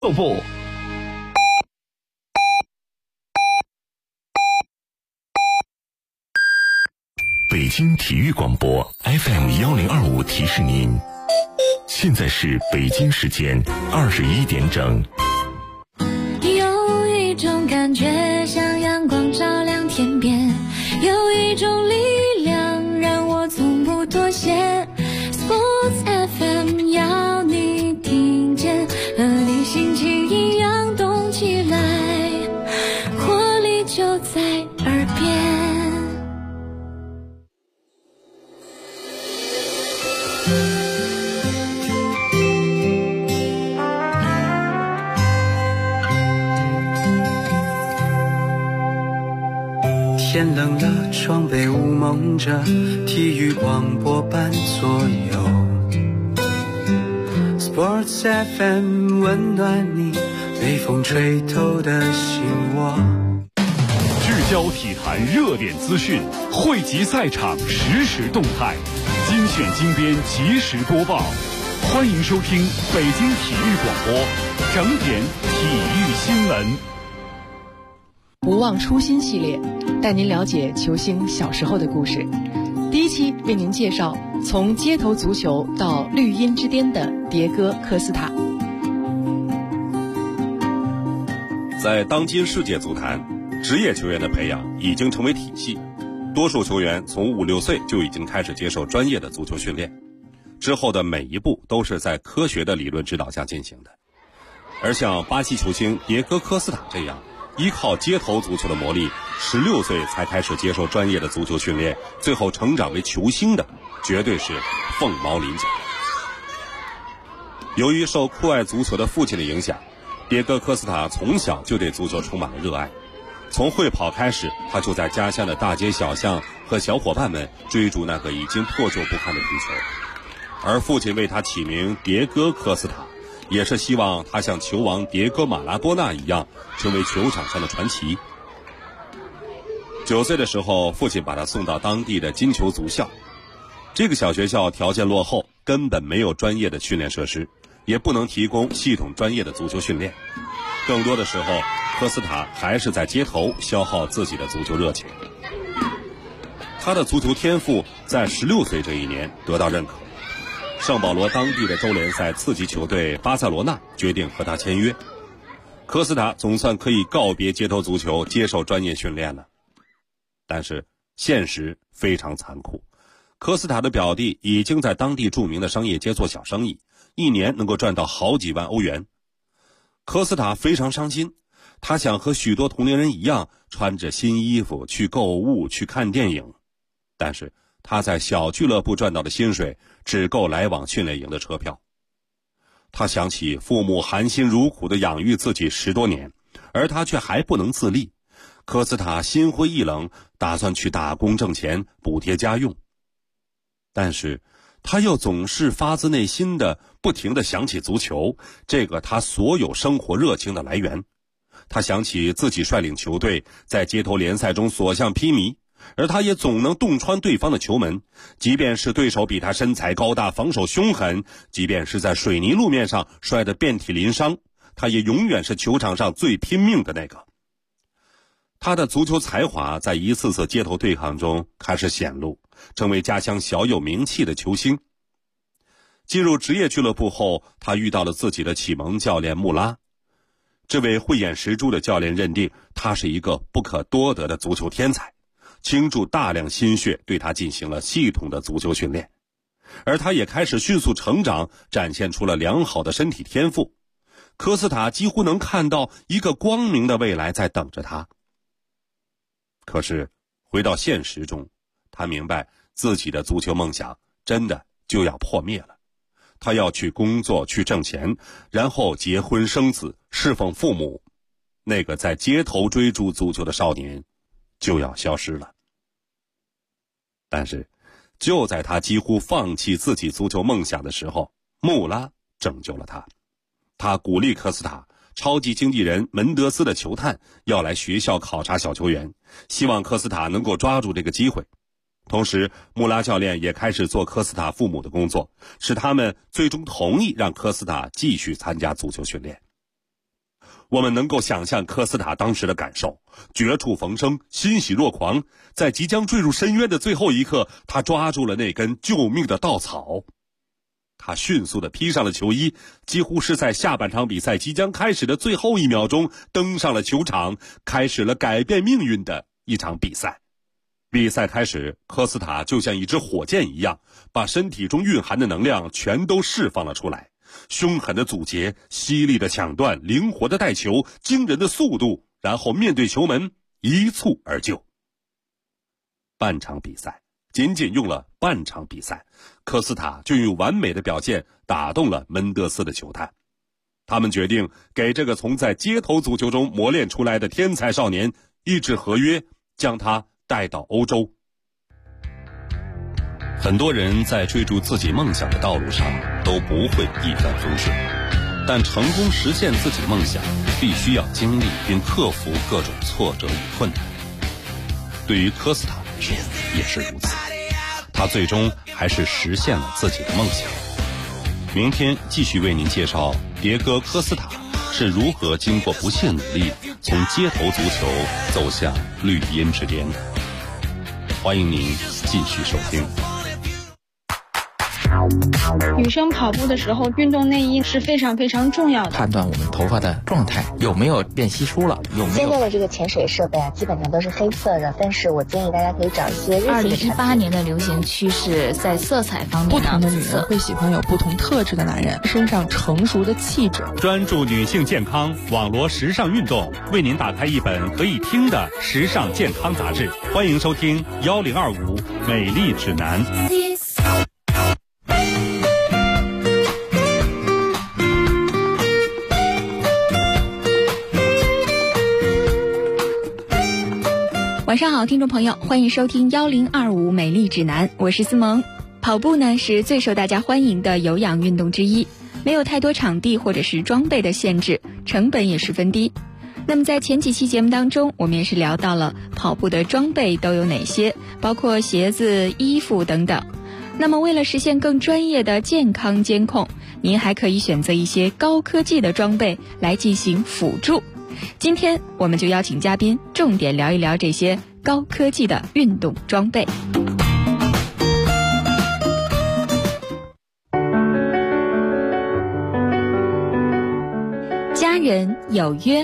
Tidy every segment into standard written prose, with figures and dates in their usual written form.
部。 北京体育广播 FM1025提示您，现在是北京时间21点整。 有一种感觉像阳光照亮天边，有一种力量让我从不妥协。 Sports FM 要你听见，和你心情一样动起来，活力就在耳边。 天冷了，窗被雾蒙着，体育广播伴左右。Sports FM 温暖你，被风吹透的心窝。 聚焦体坛热点资讯，汇集赛场实时动态，精选精编及时播报。欢迎收听北京体育广播整点体育新闻。 不忘初心系列，带您了解球星小时候的故事。第一期为您介绍从街头足球到绿茵之巅的迭戈·科斯塔。 在当今世界足坛，职业球员的培养已经成为体系，多数球员从5、6岁就已经开始接受专业的足球训练，之后的每一步都是在科学的理论指导下进行的。而像巴西球星迭戈·科斯塔这样依靠街头足球的磨砺，16岁才开始接受专业的足球训练，最后成长为球星的，绝对是凤毛麟角。由于受酷爱足球的父亲的影响，迭戈·科斯塔从小就对足球充满了热爱。从会跑开始，他就在家乡的大街小巷和小伙伴们追逐那个已经破旧不堪的皮球。而父亲为他起名迭戈·科斯塔，也是希望他像球王迭戈·马拉多纳一样，成为球场上的传奇。9岁的时候，父亲把他送到当地的金球足校。这个小学校条件落后，根本没有专业的训练设施，也不能提供系统专业的足球训练。更多的时候，科斯塔还是在街头消耗自己的足球热情。他的足球天赋在16岁这一年得到认可。圣保罗当地的州联赛次级球队巴塞罗那决定和他签约，科斯塔总算可以告别街头足球，接受专业训练了。但是现实非常残酷，科斯塔的表弟已经在当地著名的商业街做小生意，一年能够赚到好几万欧元。科斯塔非常伤心，他想和许多同龄人一样，穿着新衣服去购物，去看电影，但是他在小俱乐部赚到的薪水只够来往训练营的车票。他想起父母含辛茹苦地养育自己10多年，而他却还不能自立。科斯塔心灰意冷，打算去打工挣钱补贴家用。但是他又总是发自内心的不停地想起足球，这个他所有生活热情的来源。他想起自己率领球队在街头联赛中所向披靡，而他也总能洞穿对方的球门，即便是对手比他身材高大，防守凶狠，即便是在水泥路面上摔得遍体鳞伤，他也永远是球场上最拼命的那个。他的足球才华在一次次街头对抗中开始显露，成为家乡小有名气的球星。进入职业俱乐部后，他遇到了自己的启蒙教练穆拉。这位慧眼识珠的教练认定他是一个不可多得的足球天才，倾注大量心血对他进行了系统的足球训练，而他也开始迅速成长，展现出了良好的身体天赋。科斯塔几乎能看到一个光明的未来在等着他。可是回到现实中，他明白自己的足球梦想真的就要破灭了。他要去工作，去挣钱，然后结婚生子，侍奉父母。那个在街头追逐足球的少年就要消失了。但是就在他几乎放弃自己足球梦想的时候，穆拉拯救了他。他鼓励科斯塔，超级经纪人门德斯的球探要来学校考察小球员，希望科斯塔能够抓住这个机会。同时穆拉教练也开始做科斯塔父母的工作，使他们最终同意让科斯塔继续参加足球训练。 我们能够想象科斯塔当时的感受，绝处逢生，欣喜若狂。在即将坠入深渊的最后一刻，他抓住了那根救命的稻草。他迅速地披上了球衣，几乎是在下半场比赛即将开始的最后1秒钟登上了球场，开始了改变命运的一场比赛。比赛开始，科斯塔就像一支火箭一样，把身体中蕴含的能量全都释放了出来。凶狠的阻截，犀利的抢断，灵活的带球，惊人的速度，然后面对球门一蹴而就。半场比赛，仅仅用了半场比赛，科斯塔就用完美的表现打动了门德斯的球探。他们决定给这个从在街头足球中磨练出来的天才少年一纸合约，将他带到欧洲。很多人在追逐自己梦想的道路上都不会一帆风顺，但成功实现自己梦想必须要经历并克服各种挫折与困难。对于科斯塔来说也是如此，他最终还是实现了自己的梦想。明天继续为您介绍迭戈·科斯塔是如何经过不懈努力从街头足球走向绿茵之巅的。欢迎您继续收听。 女生跑步的时候，运动内衣是非常非常重要的， 判断我们头发的状态有没有变稀疏了，有没有。 现在的这个潜水设备啊，基本上都是黑色的，但是我建议大家可以找一些日系的产品。 2018年的流行趋势在色彩方面， 不同的女人会喜欢有不同特质的男人，身上成熟的气质。 专注女性健康，网罗时尚运动，为您打开一本可以听的时尚健康杂志。欢迎收听1025美丽指南。 晚上好，听众朋友，欢迎收听1025美丽指南，我是思萌。跑步呢是最受大家欢迎的有氧运动之一，没有太多场地或者是装备的限制，成本也十分低。那么在前几期节目当中，我们也是聊到了跑步的装备都有哪些，包括鞋子、衣服等等。那么为了实现更专业的健康监控，您还可以选择一些高科技的装备来进行辅助。今天我们就邀请嘉宾重点聊一聊这些高科技的运动装备。家人有约。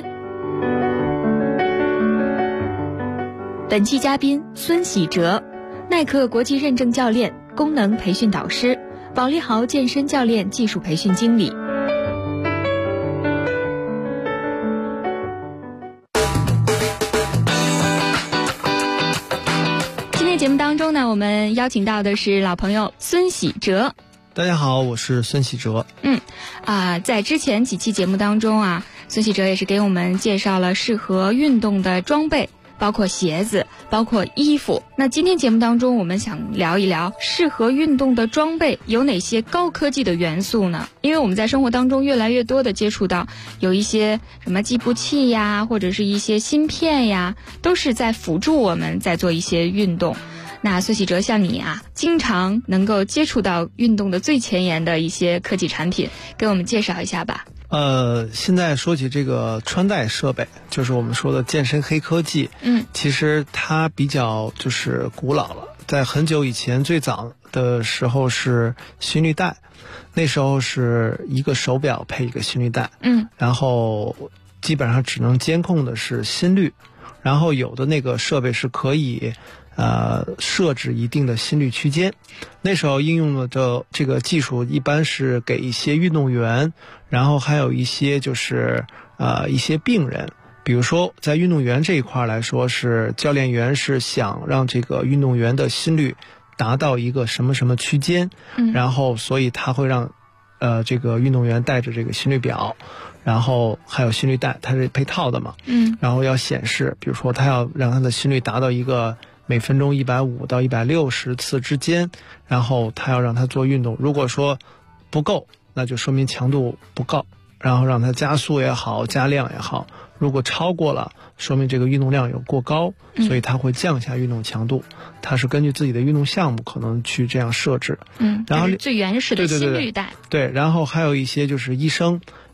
本期嘉宾孙喜哲，耐克国际认证教练、功能培训导师，保利豪健身教练技术培训经理。节目当中呢，我们邀请到的是老朋友孙喜哲。 大家好，我是孙喜哲。 在之前几期节目当中啊，孙喜哲也是给我们介绍了适合运动的装备，包括鞋子，包括衣服。那今天节目当中，我们想聊一聊适合运动的装备有哪些高科技的元素呢？因为我们在生活当中越来越多的接触到有一些什么计步器呀，或者是一些芯片呀，都是在辅助我们在做一些运动。那孙喜哲，像你啊，经常能够接触到运动的最前沿的一些科技产品，给我们介绍一下吧。 现在说起这个穿戴设备，就是我们说的健身黑科技，其实它比较就是古老了。在很久以前，最早的时候是心率带，那时候是一个手表配一个心率带，然后基本上只能监控的是心率，然后有的那个设备是可以设置一定的心率区间。那时候应用的这个技术一般是给一些运动员，然后还有一些就是一些病人。比如说在运动员这一块来说，是教练员是想让这个运动员的心率达到一个什么什么区间，然后所以他会让这个运动员带着这个心率表，然后还有心率带，它是配套的嘛，然后要显示，比如说他要让他的心率达到一个每分钟150到160次之间，然后他要让他做运动，如果说不够，那就说明强度不够，然后让他加速也好，加量也好，如果超过了，说明这个运动量有过高，所以他会降下运动强度。他是根据自己的运动项目可能去这样设置。然后最原始的心率带。 对，然后还有一些就是医生，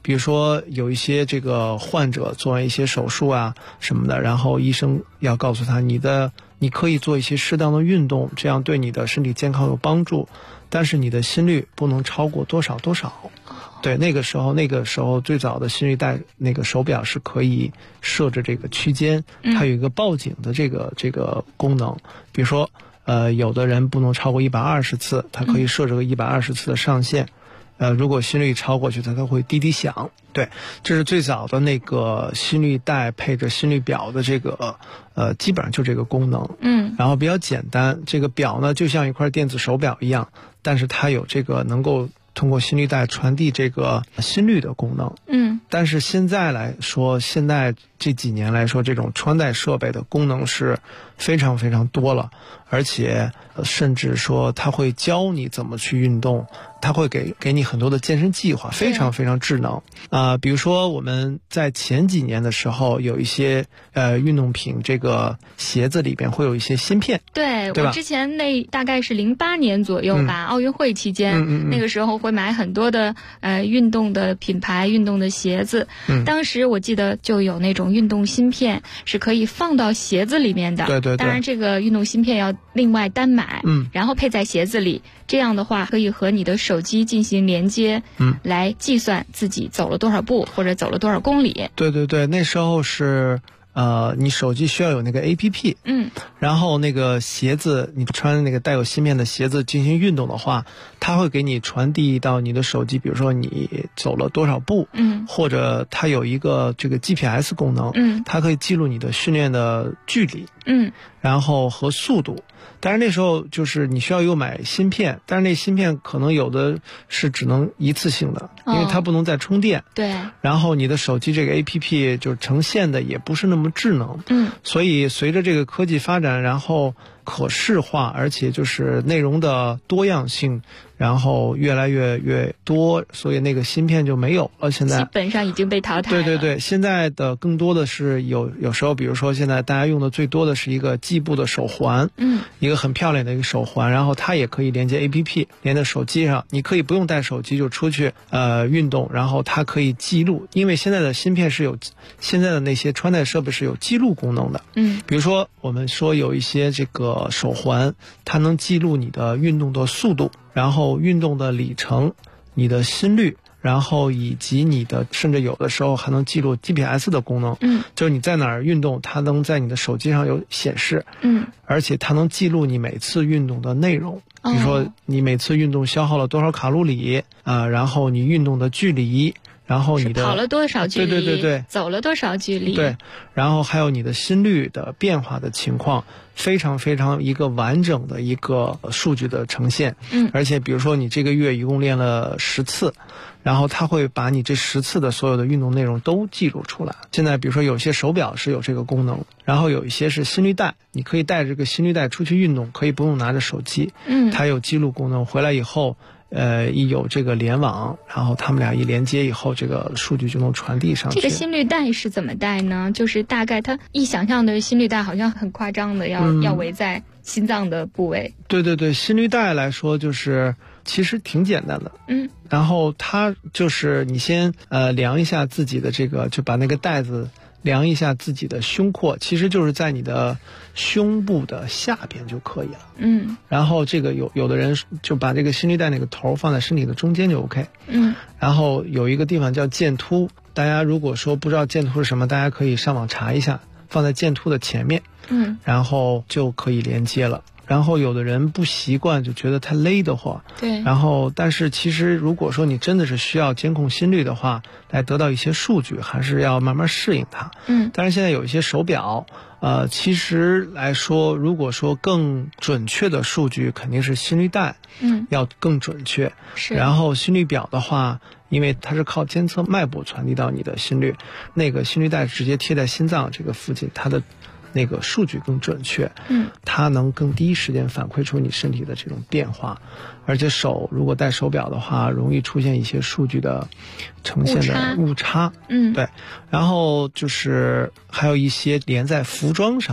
比如说有一些这个患者做完一些手术啊什么的，然后医生要告诉他你可以做一些适当的运动，这样对你的身体健康有帮助，但是你的心率不能超过多少多少。对，那个时候最早的心率带那个手表是可以设置这个区间，它有一个报警的这个功能。比如说有的人不能超过120次，它可以设置个120次的上限。如果心率超过去，它会滴滴响。对，这是最早的那个心率带配着心率表的这个基本上就这个功能。然后比较简单，这个表呢就像一块电子手表一样，但是它有这个能够通过心率带传递这个心率的功能。但是现在这几年来说，这种穿戴设备的功能是非常非常多了，而且甚至说它会教你怎么去运动，它会给你很多的健身计划，非常非常智能。比如说我们在前几年的时候，有一些运动品这个鞋子里边会有一些芯片。 对，我之前大概是08年左右吧，奥运会期间，那个时候会买很多的运动的品牌、运动的鞋子。当时我记得就有那种运动芯片是可以放到鞋子里面的。对。当然这个运动芯片要另外单买，然后配在鞋子里，这样的话可以和你的手机进行连接，来计算自己走了多少步或者走了多少公里。 对，那时候是你手机需要有那个 APP，然后那个鞋子你穿那个带有芯片的鞋子进行运动的话，它会给你传递到你的手机，比如说你走了多少步，或者它有一个这个 GPS 功能，它可以记录你的训练的距离，然后和速度。但是那时候就是你需要有买芯片，但是那芯片可能有的是只能一次性的，因为它不能再充电。对。然后你的手机这个 APP 就是呈现的也不是那么智能。所以随着这个科技发展，然后可视化，而且就是内容的多样性，然后越来越多，所以那个芯片就没有了。现在基本上已经被淘汰了。 对，现在的更多的是有时候，比如说现在大家用的最多的是一个计步的手环，一个很漂亮的一个手环，然后它也可以连接 APP， 连在手机上，你可以不用带手机就出去运动，然后它可以记录，因为现在的芯片现在的那些穿戴设备是有记录功能的。比如说我们说有一些这个手环，它能记录你的运动的速度，然后运动的里程，你的心率，然后以及你的，甚至有的时候还能记录 GPS 的功能。就是你在哪儿运动，它能在你的手机上有显示。而且它能记录你每次运动的内容，比如说你每次运动消耗了多少卡路里，然后你运动的距离，然后你的跑了多少距离， 对， 走了多少距离， 对，然后还有你的心率的变化的情况，非常非常一个完整的一个数据的呈现。而且比如说你这个月一共练了10次，然后它会把你这10次的所有的运动内容都记录出来。现在比如说有些手表是有这个功能，然后有一些是心率带，你可以带这个心率带出去运动，可以不用拿着手机，它有记录功能，回来以后一有这个联网，然后他们俩一连接以后，这个数据就能传递上去。 这个心率带是怎么带呢？就是大概它一想象的心率带好像很夸张的，要围在心脏的部位。 对，心率带来说就是其实挺简单的。然后它就是你先量一下自己的这个，就把那个带子量一下自己的胸廓，其实就是在你的胸部的下边就可以了。然后这个有的人就把这个心率带那个头放在身体的中间就 OK。然后有一个地方叫剑突，大家如果说不知道剑突是什么，大家可以上网查一下，放在剑突的前面，然后就可以连接了。然后有的人不习惯，就觉得太勒得慌。 对。 然后，但是其实如果说你真的是需要监控心率的话，来得到一些数据，还是要慢慢适应它。但是现在有一些手表，其实来说，如果说更准确的数据，肯定是心率带，要更准确。 是。 然后心率表的话，因为它是靠监测脉搏传递到你的心率，那个心率带直接贴在心脏这个附近，它的那个数据更准确，它能更第一时间反馈出你身体的这种变化，而且如果戴手表的话，容易出现一些数据的呈现的误差。对。然后就是还有一些连在服装上，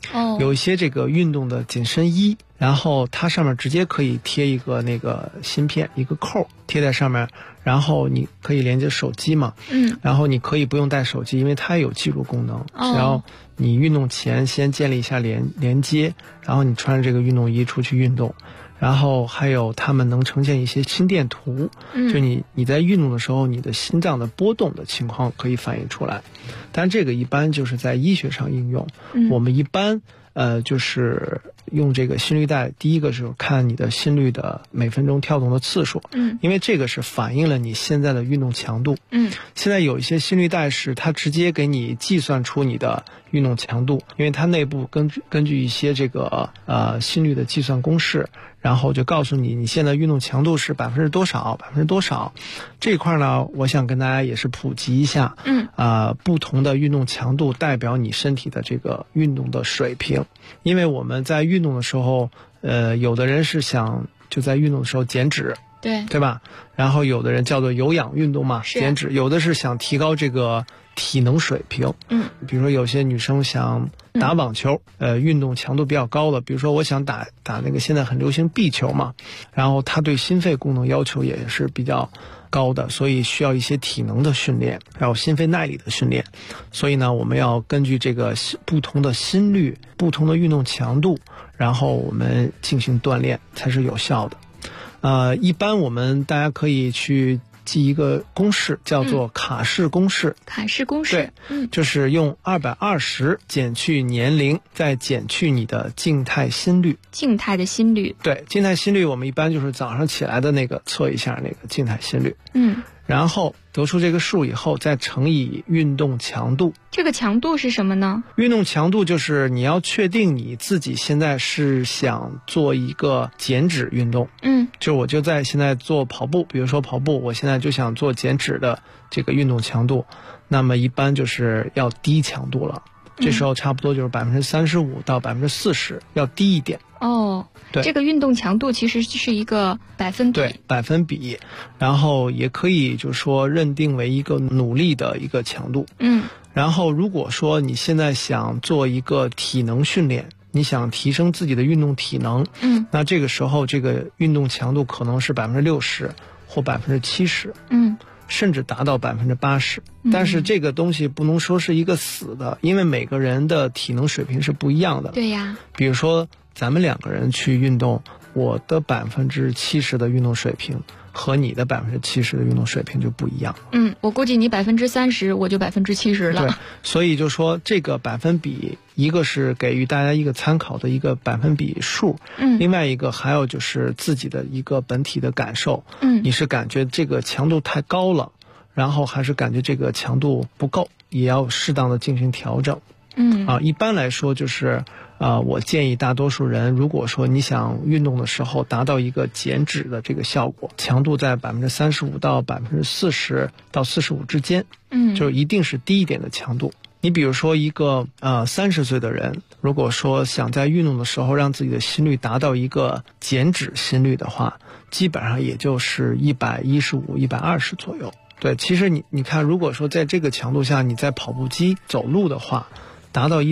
有一些这个运动的紧身衣，然后它上面直接可以贴一个那个芯片，一个扣贴在上面，然后你可以连接手机嘛，然后你可以不用带手机，因为它也有记录功能，只要你运动前先建立一下连接，然后你穿着这个运动衣出去运动。然后还有他们能呈现一些心电图，就你在运动的时候，你的心脏的波动的情况可以反映出来。但这个一般就是在医学上应用。我们一般就是用这个心率带，第一个是看你的心率的每分钟跳动的次数，因为这个是反映了你现在的运动强度。现在有一些心率带是它直接给你计算出你的运动强度，因为它内部根据一些这个心率的计算公式，然后就告诉你现在运动强度是多少。这一块呢，我想跟大家也是普及一下，不同的运动强度代表你身体的这个运动的水平。因为我们在运动的时候，有的人是想就在运动的时候减脂，对吧？然后有的人叫做有氧运动嘛，减脂；有的是想提高这个体能水平，比如说有些女生想打网球，运动强度比较高的，比如说我想打那个现在很流行壁球嘛，然后它对心肺功能要求也是比较高的，所以需要一些体能的训练，还有心肺耐力的训练。所以呢，我们要根据这个不同的心率、不同的运动强度，然后我们进行锻炼才是有效的。一般大家可以去记一个公式，叫做卡氏公式。 卡氏公式， 对，就是用220减去年龄，再减去你的静态心率。 静态的心率， 对，静态心率我们一般就是早上起来的那个测一下那个静态心率。然后得出这个数以后，再乘以运动强度。 这个强度是什么呢？ 运动强度就是你要确定你自己现在是想做一个减脂运动。我就在现在做跑步，比如说跑步，我现在就想做减脂的这个运动强度，那么一般就是要低强度了。这时候差不多就是35%到40%，要低一点。对， 这个运动强度其实是一个百分比。 对，百分比，然后也可以就是说认定为一个努力的一个强度。然后如果说你现在想做一个体能训练，你想提升自己的运动体能，那这个时候这个运动强度可能是60%或70%。甚至达到80%，但是这个东西不能说是一个死的，因为每个人的体能水平是不一样的。 对呀， 比如说咱们2个人去运动，我的70%的运动水平和你的70%的运动水平就不一样。 我估计你30%，我就70%了。 对，所以就说这个百分比，一个是给予大家一个参考的一个百分比数，另外一个还有就是自己的一个本体的感受。你是感觉这个强度太高了，然后还是感觉这个强度不够，也要适当的进行调整。一般来说就是我建议大多数人，如果说你想运动的时候达到一个减脂的这个效果，强度在35%到40%到45%之间，就一定是低一点的强度。你比如说一个30岁的人，如果说想在运动的时候让自己的心率达到一个减脂心率的话，基本上也就是115、120左右。对，其实你看，如果说在这个强度下你在跑步机走路的话，达到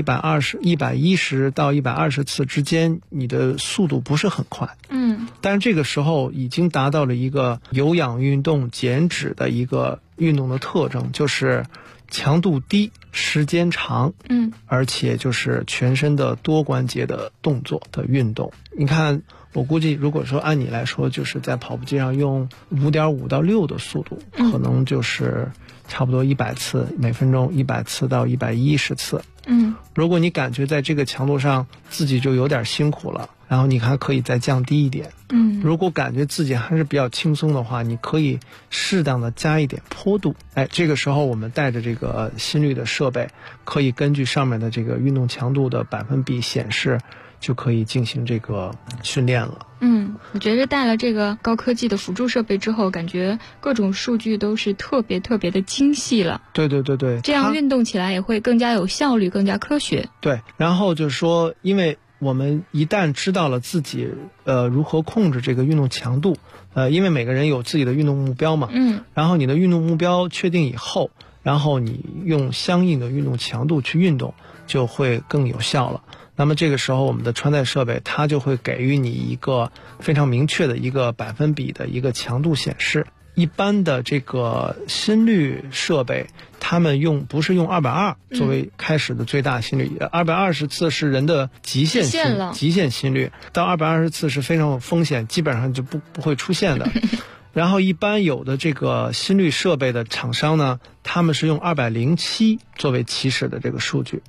110到120次之间，你的速度不是很快。但是这个时候已经达到了一个有氧运动减脂的一个运动的特征，就是强度低，时间长，而且就是全身的多关节的动作的运动。你看，我估计如果说按你来说，就是在跑步机上用5.5到6的速度，可能就是差不多100次，每分钟100次到110次。如果你感觉在这个强度上自己就有点辛苦了，然后你还可以再降低一点。如果感觉自己还是比较轻松的话，你可以适当的加一点坡度。这个时候我们带着这个心率的设备，可以根据上面的这个运动强度的百分比显示，就可以进行这个训练了。 我觉得带了这个高科技的辅助设备之后，感觉各种数据都是特别的精细了。 对， 这样运动起来也会更加有效率，更加科学。 对，然后就是说，因为我们一旦知道了自己如何控制这个运动强度，因为每个人有自己的运动目标嘛，然后你的运动目标确定以后，然后你用相应的运动强度去运动，就会更有效了。 那么这个时候我们的穿戴设备它就会给予你一个非常明确的一个百分比的一个强度显示。一般的这个心率设备，他们不是用220作为开始的最大心率，220次是人的极限心率，到220次是非常有风险，基本上就不会出现的。然后一般有的这个心率设备的厂商呢，他们是用207作为起始的这个数据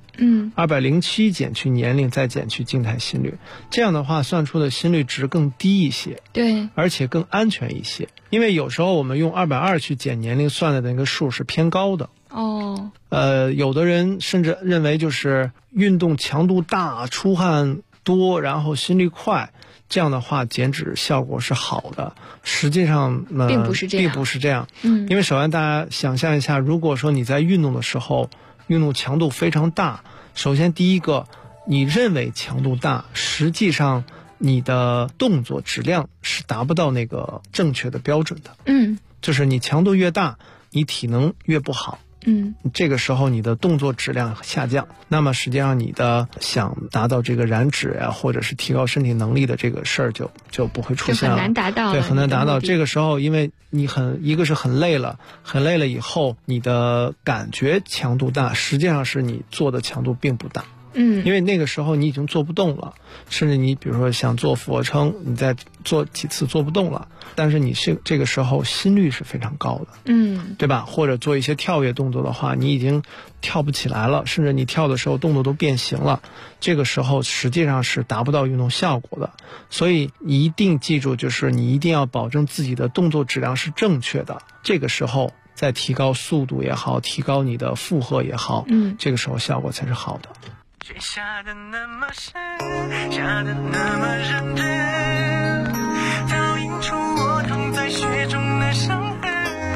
，207减去年龄再减去静态心率，这样的话算出的心率值更低一些， 对， 而且更安全一些。因为有时候我们用220去减年龄算的那个数是偏高的。有的人甚至认为就是运动强度大、出汗多，然后心率快，这样的话减脂效果是好的。实际上并不是这样。 因为首先大家想象一下，如果说你在运动的时候运动强度非常大，首先第一个，你认为强度大，实际上你的动作质量是达不到那个正确的标准的。就是你强度越大，你体能越不好。这个时候你的动作质量下降，那么实际上你的想达到这个燃脂啊，或者是提高身体能力的这个事儿就不会出现了， 就很难达到。 对，很难达到。这个时候因为你一个是很累了以后，你的感觉强度大，实际上是你做的强度并不大。因为那个时候你已经做不动了，甚至你比如说想做俯卧撑，你再做几次做不动了，但是你这个时候心率是非常高的，对吧？或者做一些跳跃动作的话，你已经跳不起来了，甚至你跳的时候动作都变形了，这个时候实际上是达不到运动效果的。所以你一定记住，就是你一定要保证自己的动作质量是正确的，这个时候再提高速度也好，提高你的负荷也好，这个时候效果才是好的。 雪下的那么深，下的那么认真，倒映出我躺在雪中的伤痕。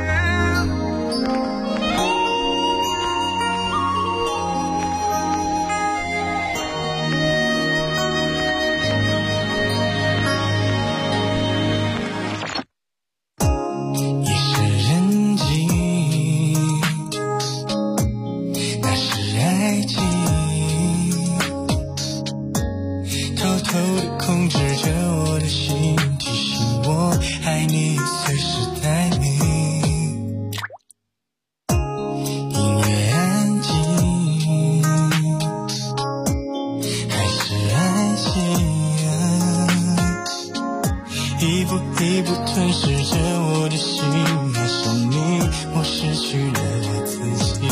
也是人际，那是爱情。偷地控制着我的心，提醒我爱你，随时待命。音乐安静，还是安静，一步一步吞噬着我的心，爱上你，我失去了自己。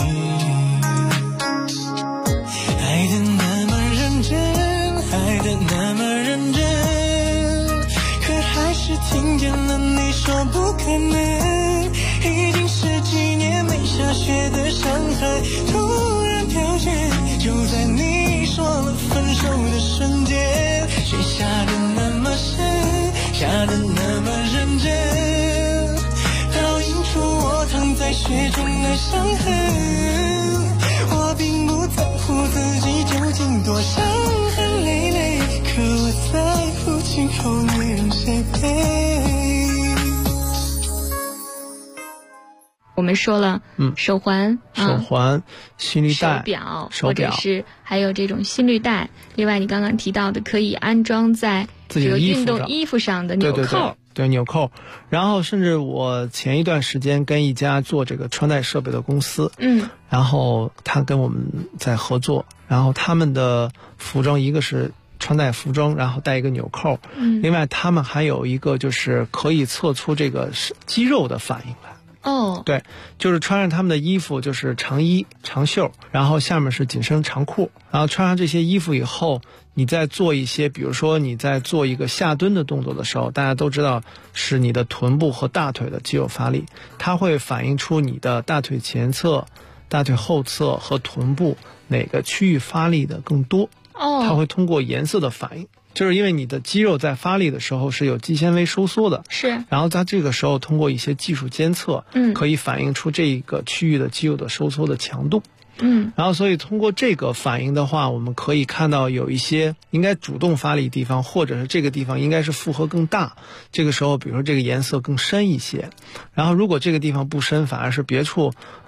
爱的那么认真，爱的那么认真，可还是听见了你说不可能。已经十几年没下雪的上海突然飘雪，就在你说了分手的瞬间。雪下的那么深，下的那么认真，倒映出我躺在雪中的伤痕。我并不在乎自己究竟多伤痕累累，可我在乎今后你让谁陪。 我们说了，手环、 心率带、 手表，或者是还有这种心率带。另外，你刚刚提到的可以安装在这个运动衣服上的纽扣。 对纽扣。然后甚至我前一段时间跟一家做这个穿戴设备的公司，然后他跟我们在合作，然后他们的服装一个是穿戴服装，然后带一个纽扣，另外他们还有一个就是可以测出这个肌肉的反应来。对，就是穿上他们的衣服，就是长衣长袖，然后下面是紧身长裤，然后穿上这些衣服以后，你在做一些，比如说你在做一个下蹲的动作的时候，大家都知道是你的臀部和大腿的肌肉发力，它会反映出你的大腿前侧、大腿后侧和臀部哪个区域发力的更多。它会通过颜色的反应。就是因为你的肌肉在发力的时候是有肌纤维收缩的， 是， 然后在这个时候通过一些技术监测，可以反映出这个区域的肌肉的收缩的强度，然后所以通过这个反应的话，我们可以看到有一些应该主动发力地方，或者是这个地方应该是负荷更大，这个时候比如说这个颜色更深一些，然后如果这个地方不深，反而是别处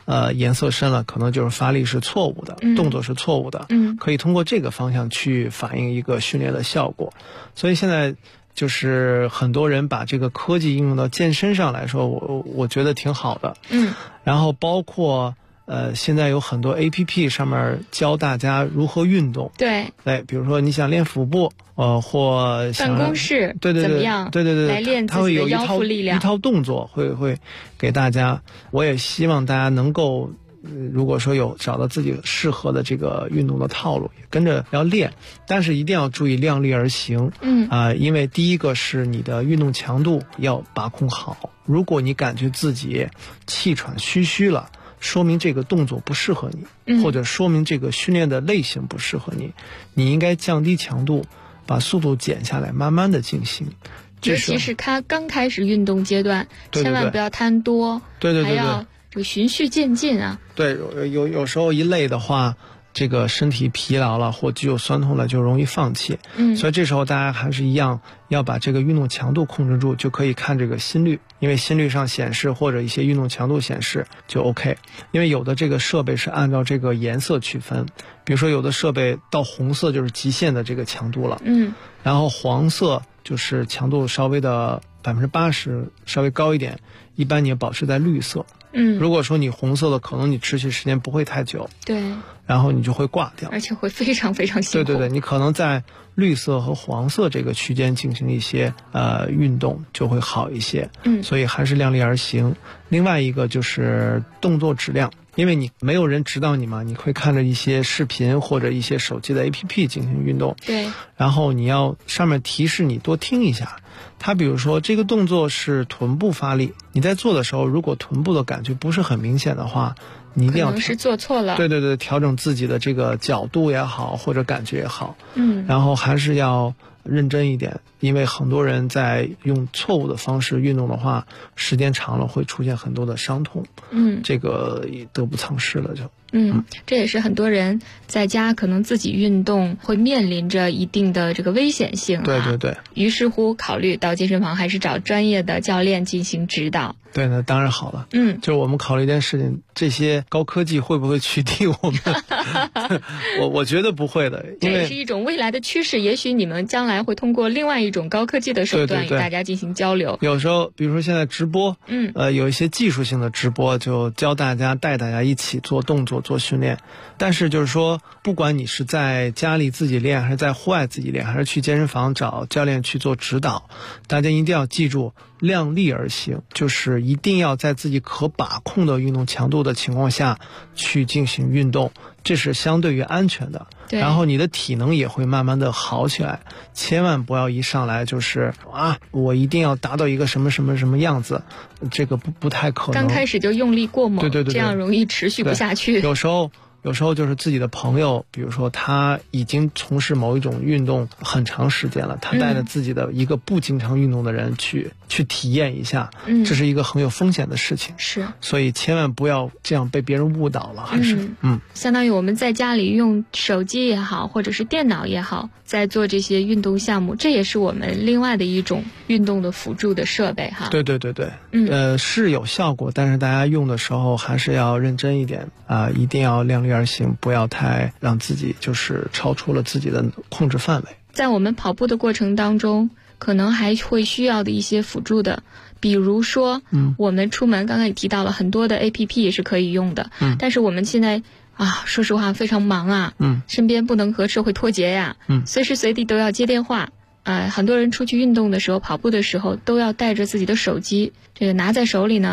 颜色深了，可能就是发力是错误的，动作是错误的，可以通过这个方向去反映一个训练的效果。所以现在就是很多人把这个科技应用到健身上来说，我觉得挺好的。然后包括现在有很多 APP 上面教大家如何运动。 对， 比如说你想练腹部，或想办公室， 对怎么样？ 对， 来练自己的腰腹力量， 一套动作会给大家。我也希望大家能够，如果说有找到自己适合的这个运动的套路，也跟着要练，但是一定要注意量力而行。因为第一个是你的运动强度要把控好，如果你感觉自己气喘吁吁了，说明这个动作不适合你，或者说明这个训练的类型不适合你，你应该降低强度，把速度减下来，慢慢的进行。 尤其是他刚开始运动阶段，千万不要贪多，还要这个循序渐进啊。 对，有时候一累的话，这个身体疲劳了或肌肉酸痛了，就容易放弃。所以这时候大家还是一样要把这个运动强度控制住，就可以看这个心率，因为心率上显示或者一些运动强度显示就 OK。因为有的这个设备是按照这个颜色区分，比如说有的设备到红色就是极限的这个强度了，然后黄色就是强度稍微的80%稍微高一点，一般你保持在绿色。如果说你红色的，可能你持续时间不会太久， 对， 然后你就会挂掉， 而且会非常非常辛苦。 对，你可能在绿色和黄色这个区间进行一些运动就会好一些。所以还是量力而行。另外一个就是动作质量，因为你没有人指导你嘛，你会看着一些视频或者一些手机的 APP 进行运动， 对， 然后你要上面提示你多听一下。他比如说这个动作是臀部发力，你在做的时候，如果臀部的感觉不是很明显的话，你一定要可能是做错了。 对，调整自己的这个角度也好，或者感觉也好。然后还是要认真一点，因为很多人在用错误的方式运动的话，时间长了会出现很多的伤痛。这个也得不偿失了就。 这也是很多人在家可能自己运动会面临着一定的这个危险性。 对。 于是乎考虑到健身房还是找专业的教练进行指导。 对，那当然好了。就是我们考虑一件事情，这些高科技会不会取缔我们？我觉得不会的，因为这也是一种未来的趋势。也许你们将来会通过另外一种高科技的手段与大家进行交流。 有时候，比如说现在直播，有一些技术性的直播，就教大家带大家一起做动作、做训练。但是就是说，不管你是在家里自己练，还是在户外自己练，还是去健身房找教练去做指导，大家一定要记住量力而行，就是一定要在自己可把控的运动强度的情况下去进行运动，这是相对于安全的。然后你的体能也会慢慢的好起来，千万不要一上来就是我一定要达到一个什么什么什么样子，这个不太可能。 刚开始就用力过猛， 对， 这样容易持续不下去。 有时候就是自己的朋友，比如说他已经从事某一种运动很长时间了，他带着自己的一个不经常运动的人去体验一下，这是一个很有风险的事情。 是， 所以千万不要这样被别人误导了，还是相当于我们在家里用手机也好，或者是电脑也好，在做这些运动项目，这也是我们另外的一种运动的辅助的设备哈。 对，是有效果，但是大家用的时候还是要认真一点一定要量力而行，不要太让自己就是超出了自己的控制范围。 在我们跑步的过程当中，可能还会需要的一些辅助的，比如说我们出门刚刚也提到了很多的 APP 也是可以用的，但是我们现在说实话非常忙身边不能和社会脱节呀，随时随地都要接电话。很多人出去运动的时候，跑步的时候都要带着自己的手机，这个拿在手里呢